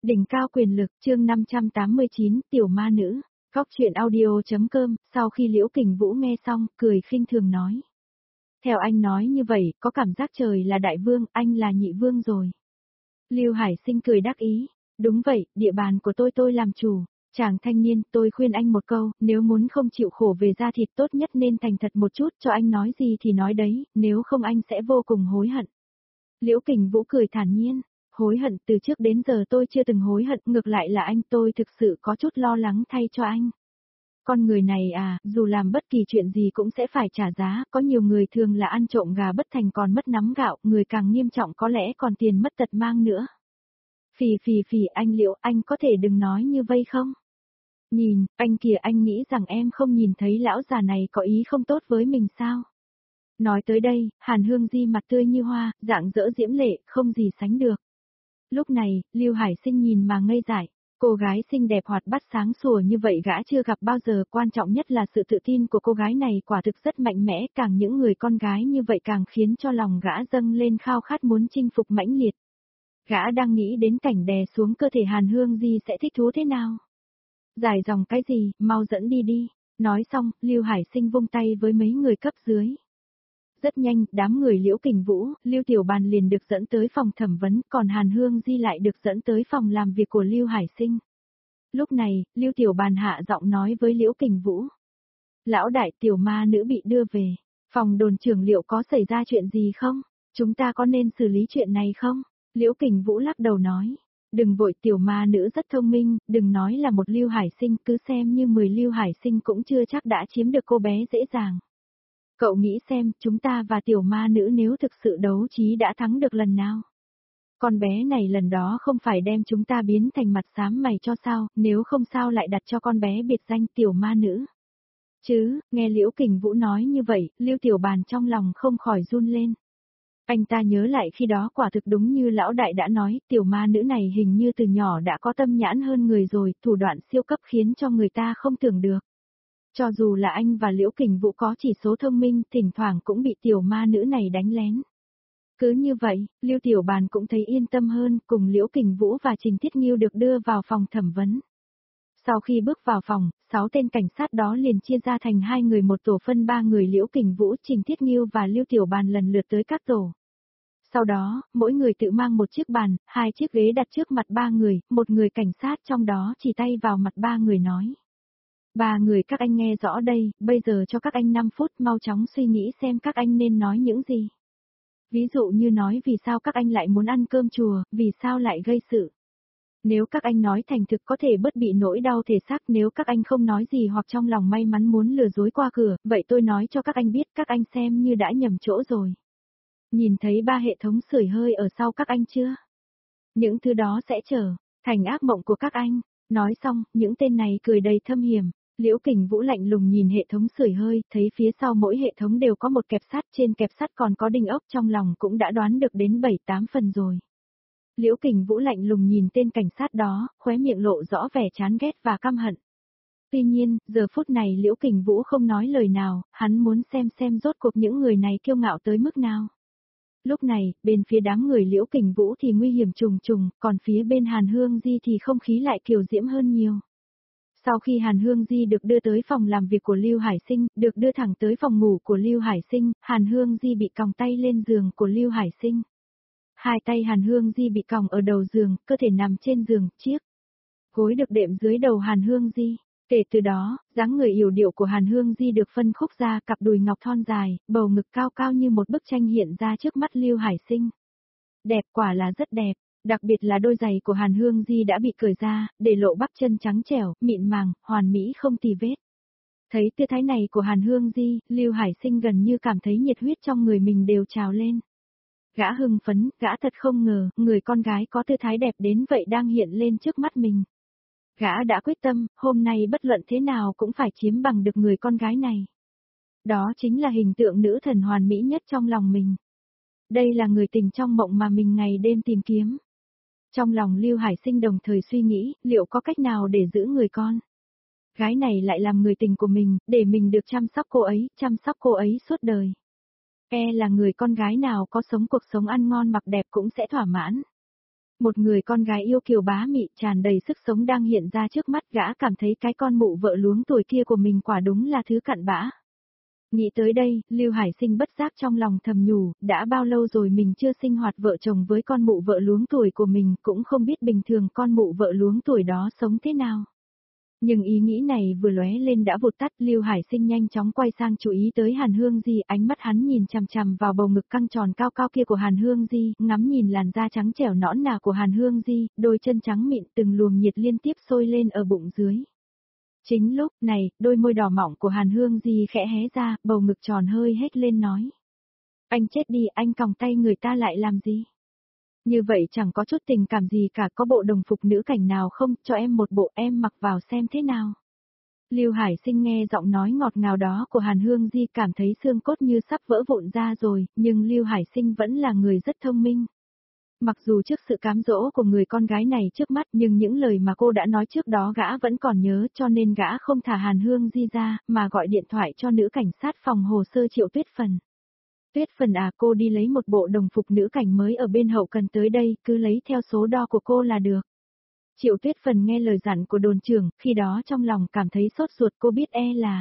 Đỉnh cao quyền lực, chương 589, tiểu ma nữ. Góc truyện audio.com, sau khi Liễu Kình Vũ nghe xong, cười khinh thường nói. Theo anh nói như vậy, có cảm giác trời là đại vương, anh là nhị vương rồi. Lưu Hải Sinh cười đắc ý. Đúng vậy, địa bàn của tôi làm chủ. Chàng thanh niên, tôi khuyên anh một câu, nếu muốn không chịu khổ về da thịt tốt nhất nên thành thật một chút, cho anh nói gì thì nói đấy, nếu không anh sẽ vô cùng hối hận. Liễu Kình Vũ cười thản nhiên. Hối hận, từ trước đến giờ tôi chưa từng hối hận, ngược lại là anh, tôi thực sự có chút lo lắng thay cho anh. Con người này à, dù làm bất kỳ chuyện gì cũng sẽ phải trả giá, có nhiều người thường là ăn trộm gà bất thành còn mất nắm gạo, người càng nghiêm trọng có lẽ còn tiền mất tật mang nữa. Phì, anh Liễu, anh có thể đừng nói như vây không? Nhìn, anh kìa, anh nghĩ rằng em không nhìn thấy lão già này có ý không tốt với mình sao? Nói tới đây, Hàn Hương Di mặt tươi như hoa, dạng dỡ diễm lệ, không gì sánh được. Lúc này, Lưu Hải Sinh nhìn mà ngây dại. Cô gái xinh đẹp hoạt bát sáng sủa như vậy gã chưa gặp bao giờ, quan trọng nhất là sự tự tin của cô gái này quả thực rất mạnh mẽ, càng những người con gái như vậy càng khiến cho lòng gã dâng lên khao khát muốn chinh phục mãnh liệt. Gã đang nghĩ đến cảnh đè xuống cơ thể Hàn Hương Di sẽ thích thú thế nào. Dài dòng cái gì, mau dẫn đi. Nói xong, Lưu Hải Sinh vung tay với mấy người cấp dưới. Rất nhanh, đám người Liễu Kình Vũ, Lưu Tiểu Bàn liền được dẫn tới phòng thẩm vấn, còn Hàn Hương Di lại được dẫn tới phòng làm việc của Lưu Hải Sinh. Lúc này, Lưu Tiểu Bàn hạ giọng nói với Liễu Kình Vũ. Lão đại, tiểu ma nữ bị đưa về. Phòng đồn trưởng liệu có xảy ra chuyện gì không? Chúng ta có nên xử lý chuyện này không? Liễu Kình Vũ lắc đầu nói. Đừng vội, tiểu ma nữ rất thông minh, đừng nói là một Lưu Hải Sinh, cứ xem như 10 Lưu Hải Sinh cũng chưa chắc đã chiếm được cô bé dễ dàng. Cậu nghĩ xem, chúng ta và tiểu ma nữ nếu thực sự đấu trí đã thắng được lần nào? Con bé này lần đó không phải đem chúng ta biến thành mặt xám mày cho sao, nếu không sao lại đặt cho con bé biệt danh tiểu ma nữ. Chứ, nghe Liễu Kình Vũ nói như vậy, Lưu Tiểu Bàn trong lòng không khỏi run lên. Anh ta nhớ lại khi đó quả thực đúng như lão đại đã nói, tiểu ma nữ này hình như từ nhỏ đã có tâm nhãn hơn người rồi, thủ đoạn siêu cấp khiến cho người ta không tưởng được. Cho dù là anh và Liễu Kình Vũ có chỉ số thông minh, thỉnh thoảng cũng bị tiểu ma nữ này đánh lén. Cứ như vậy, Lưu Tiểu Bàn cũng thấy yên tâm hơn, cùng Liễu Kình Vũ và Trình Thiết Nghiêu được đưa vào phòng thẩm vấn. Sau khi bước vào phòng, 6 tên cảnh sát đó liền chia ra thành 2 người một tổ, phân 3 người Liễu Kình Vũ, Trình Thiết Nghiêu và Lưu Tiểu Bàn lần lượt tới các tổ. Sau đó, mỗi người tự mang một chiếc bàn, 2 chiếc ghế đặt trước mặt 3 người, một người cảnh sát trong đó chỉ tay vào mặt 3 người nói. 3 người các anh nghe rõ đây, bây giờ cho các anh 5 phút mau chóng suy nghĩ xem các anh nên nói những gì. Ví dụ như nói vì sao các anh lại muốn ăn cơm chùa, vì sao lại gây sự. Nếu các anh nói thành thực có thể bớt bị nỗi đau thể xác, nếu các anh không nói gì hoặc trong lòng may mắn muốn lừa dối qua cửa, vậy tôi nói cho các anh biết các anh xem như đã nhầm chỗ rồi. Nhìn thấy 3 hệ thống sưởi hơi ở sau các anh chưa? Những thứ đó sẽ trở thành ác mộng của các anh. Nói xong, những tên này cười đầy thâm hiểm. Liễu Kình Vũ lạnh lùng nhìn hệ thống sưởi hơi, thấy phía sau mỗi hệ thống đều có một kẹp sắt, trên kẹp sắt còn có đinh ốc, trong lòng cũng đã đoán được đến 7-8 phần rồi. Liễu Kình Vũ lạnh lùng nhìn tên cảnh sát đó, khóe miệng lộ rõ vẻ chán ghét và căm hận. Tuy nhiên, giờ phút này Liễu Kình Vũ không nói lời nào, hắn muốn xem rốt cuộc những người này kiêu ngạo tới mức nào. Lúc này, bên phía đám người Liễu Kình Vũ thì nguy hiểm trùng trùng, còn phía bên Hàn Hương Di thì không khí lại kiều diễm hơn nhiều. Sau khi Hàn Hương Di được đưa tới phòng làm việc của Lưu Hải Sinh, được đưa thẳng tới phòng ngủ của Lưu Hải Sinh, Hàn Hương Di bị còng tay lên giường của Lưu Hải Sinh. 2 tay Hàn Hương Di bị còng ở đầu giường, cơ thể nằm trên giường, chiếc gối được đệm dưới đầu Hàn Hương Di. Kể từ đó, dáng người yểu điệu của Hàn Hương Di được phân khúc ra, cặp đùi ngọc thon dài, bầu ngực cao cao như một bức tranh hiện ra trước mắt Lưu Hải Sinh. Đẹp, quả là rất đẹp, đặc biệt là đôi giày của Hàn Hương Di đã bị cởi ra, để lộ bắp chân trắng trẻo, mịn màng, hoàn mỹ không tì vết. Thấy tư thái này của Hàn Hương Di, Lưu Hải Sinh gần như cảm thấy nhiệt huyết trong người mình đều trào lên. Gã hưng phấn, gã thật không ngờ, người con gái có tư thái đẹp đến vậy đang hiện lên trước mắt mình. Gã đã quyết tâm, hôm nay bất luận thế nào cũng phải chiếm bằng được người con gái này. Đó chính là hình tượng nữ thần hoàn mỹ nhất trong lòng mình. Đây là người tình trong mộng mà mình ngày đêm tìm kiếm. Trong lòng Lưu Hải Sinh đồng thời suy nghĩ, liệu có cách nào để giữ người con gái này lại làm người tình của mình, để mình được chăm sóc cô ấy suốt đời. E là người con gái nào có sống cuộc sống ăn ngon mặc đẹp cũng sẽ thỏa mãn. Một người con gái yêu kiều bá mị tràn đầy sức sống đang hiện ra trước mắt, gã cảm thấy cái con mụ vợ luống tuổi kia của mình quả đúng là thứ cặn bã. Nghĩ tới đây, Lưu Hải Sinh bất giác trong lòng thầm nhủ, đã bao lâu rồi mình chưa sinh hoạt vợ chồng với con mụ vợ luống tuổi của mình, cũng không biết bình thường con mụ vợ luống tuổi đó sống thế nào. Nhưng ý nghĩ này vừa lóe lên đã vụt tắt, Lưu Hải Sinh nhanh chóng quay sang chú ý tới Hàn Hương Di, ánh mắt hắn nhìn chằm chằm vào bầu ngực căng tròn cao cao kia của Hàn Hương Di, ngắm nhìn làn da trắng trẻo nõn nà của Hàn Hương Di, đôi chân trắng mịn từng luồng nhiệt liên tiếp sôi lên ở bụng dưới. Chính lúc này, đôi môi đỏ mọng của Hàn Hương Di khẽ hé ra, bầu ngực tròn hơi hết lên nói. Anh chết đi, anh còng tay người ta lại làm gì? Như vậy chẳng có chút tình cảm gì cả, có bộ đồng phục nữ cảnh nào không, cho em một bộ em mặc vào xem thế nào. Lưu Hải Sinh nghe giọng nói ngọt ngào đó của Hàn Hương Di cảm thấy xương cốt như sắp vỡ vụn ra rồi, nhưng Lưu Hải Sinh vẫn là người rất thông minh. Mặc dù trước sự cám dỗ của người con gái này trước mắt nhưng những lời mà cô đã nói trước đó gã vẫn còn nhớ, cho nên gã không thả Hàn Hương Di ra, mà gọi điện thoại cho nữ cảnh sát phòng hồ sơ Triệu Tuyết Phần. Tuyết Phần à, cô đi lấy một bộ đồng phục nữ cảnh mới ở bên hậu cần tới đây, cứ lấy theo số đo của cô là được. Triệu Tuyết Phần nghe lời dặn của đồn trưởng, khi đó trong lòng cảm thấy sốt ruột, cô biết là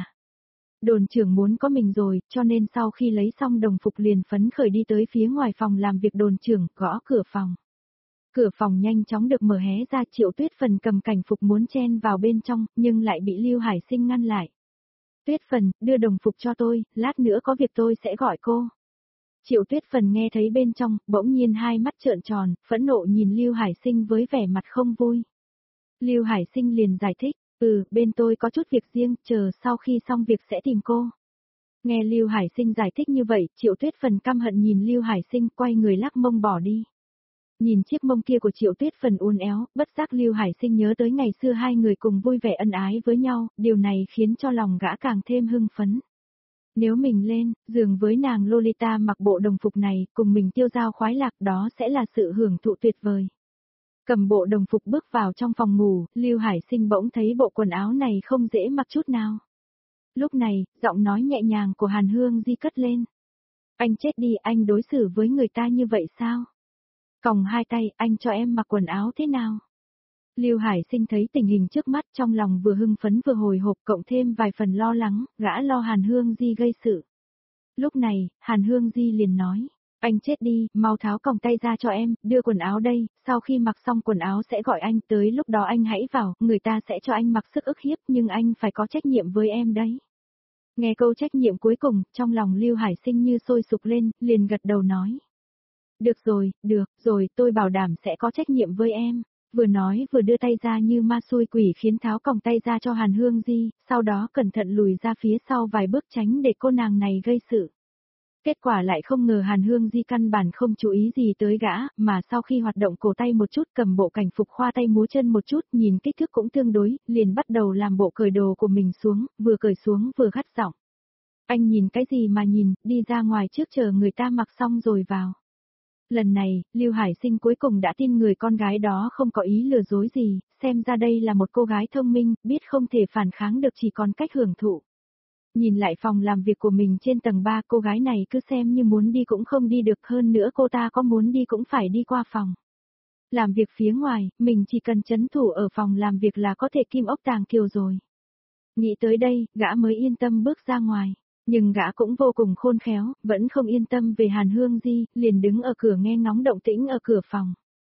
đồn trưởng muốn có mình rồi, cho nên sau khi lấy xong đồng phục liền phấn khởi đi tới phía ngoài phòng làm việc đồn trưởng, gõ cửa phòng. Cửa phòng nhanh chóng được mở hé ra, Triệu Tuyết Phần cầm cảnh phục muốn chen vào bên trong, nhưng lại bị Lưu Hải Sinh ngăn lại. Tuyết Phần, đưa đồng phục cho tôi, lát nữa có việc tôi sẽ gọi cô. Triệu Tuyết Phần nghe thấy bên trong, bỗng nhiên hai mắt trợn tròn, phẫn nộ nhìn Lưu Hải Sinh với vẻ mặt không vui. Lưu Hải Sinh liền giải thích, bên tôi có chút việc riêng, chờ sau khi xong việc sẽ tìm cô. Nghe Lưu Hải Sinh giải thích như vậy, Triệu Tuyết Phần căm hận nhìn Lưu Hải Sinh, quay người lắc mông bỏ đi. Nhìn chiếc mông kia của Triệu Tuyết Phần uốn éo, bất giác Lưu Hải Sinh nhớ tới ngày xưa hai người cùng vui vẻ ân ái với nhau, điều này khiến cho lòng gã càng thêm hưng phấn. Nếu mình lên, giường với nàng Lolita mặc bộ đồng phục này, cùng mình tiêu dao khoái lạc, đó sẽ là sự hưởng thụ tuyệt vời. Cầm bộ đồng phục bước vào trong phòng ngủ, Lưu Hải Sinh bỗng thấy bộ quần áo này không dễ mặc chút nào. Lúc này, giọng nói nhẹ nhàng của Hàn Hương Di cất lên. Anh chết đi, anh đối xử với người ta như vậy sao? Còng hai tay, anh cho em mặc quần áo thế nào? Lưu Hải Sinh thấy tình hình trước mắt trong lòng vừa hưng phấn vừa hồi hộp, cộng thêm vài phần lo lắng, gã lo Hàn Hương Di gây sự. Lúc này, Hàn Hương Di liền nói, anh chết đi, mau tháo còng tay ra cho em, đưa quần áo đây, sau khi mặc xong quần áo sẽ gọi anh, tới lúc đó anh hãy vào, người ta sẽ cho anh mặc sức ức hiếp, nhưng anh phải có trách nhiệm với em đấy. Nghe câu trách nhiệm cuối cùng, trong lòng Lưu Hải Sinh như sôi sục lên, liền gật đầu nói. Được rồi, tôi bảo đảm sẽ có trách nhiệm với em. Vừa nói vừa đưa tay ra như ma xui quỷ khiến tháo còng tay ra cho Hàn Hương Di, sau đó cẩn thận lùi ra phía sau vài bước tránh để cô nàng này gây sự. Kết quả lại không ngờ Hàn Hương Di căn bản không chú ý gì tới gã, mà sau khi hoạt động cổ tay một chút cầm bộ cảnh phục khoa tay múa chân một chút nhìn kích thước cũng tương đối, liền bắt đầu làm bộ cởi đồ của mình xuống, vừa cởi xuống vừa gắt giọng. Anh nhìn cái gì mà nhìn, đi ra ngoài trước chờ người ta mặc xong rồi vào. Lần này, Lưu Hải Sinh cuối cùng đã tin người con gái đó không có ý lừa dối gì, xem ra đây là một cô gái thông minh, biết không thể phản kháng được chỉ còn cách hưởng thụ. Nhìn lại phòng làm việc của mình trên tầng 3, cô gái này cứ xem như muốn đi cũng không đi được, hơn nữa cô ta có muốn đi cũng phải đi qua phòng. Làm việc phía ngoài, mình chỉ cần trấn thủ ở phòng làm việc là có thể kim ốc tàng kiều rồi. Nghĩ tới đây, gã mới yên tâm bước ra ngoài. Nhưng gã cũng vô cùng khôn khéo, vẫn không yên tâm về Hàn Hương Di, liền đứng ở cửa nghe ngóng động tĩnh ở cửa phòng.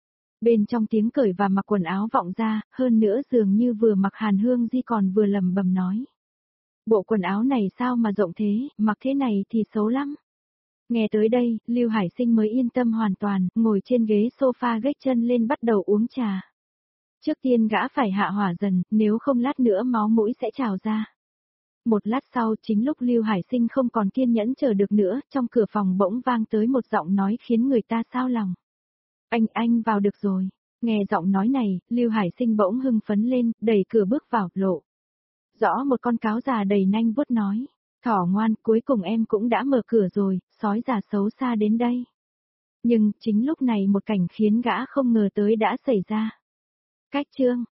Bên trong tiếng cởi và mặc quần áo vọng ra, hơn nữa dường như vừa mặc Hàn Hương Di còn vừa lẩm bẩm nói. Bộ quần áo này sao mà rộng thế, mặc thế này thì xấu lắm. Nghe tới đây, Lưu Hải Sinh mới yên tâm hoàn toàn, ngồi trên ghế sofa gếch chân lên bắt đầu uống trà. Trước tiên gã phải hạ hỏa dần, nếu không lát nữa máu mũi sẽ trào ra. Một lát sau, chính lúc Lưu Hải Sinh không còn kiên nhẫn chờ được nữa, trong cửa phòng bỗng vang tới một giọng nói khiến người ta xao lòng. Anh vào được rồi. Nghe giọng nói này, Lưu Hải Sinh bỗng hưng phấn lên, đẩy cửa bước vào, lộ. Rõ một con cáo già đầy nanh vuốt nói. Thỏ ngoan, cuối cùng em cũng đã mở cửa rồi, sói già xấu xa đến đây. Nhưng, chính lúc này một cảnh khiến gã không ngờ tới đã xảy ra. Cách chương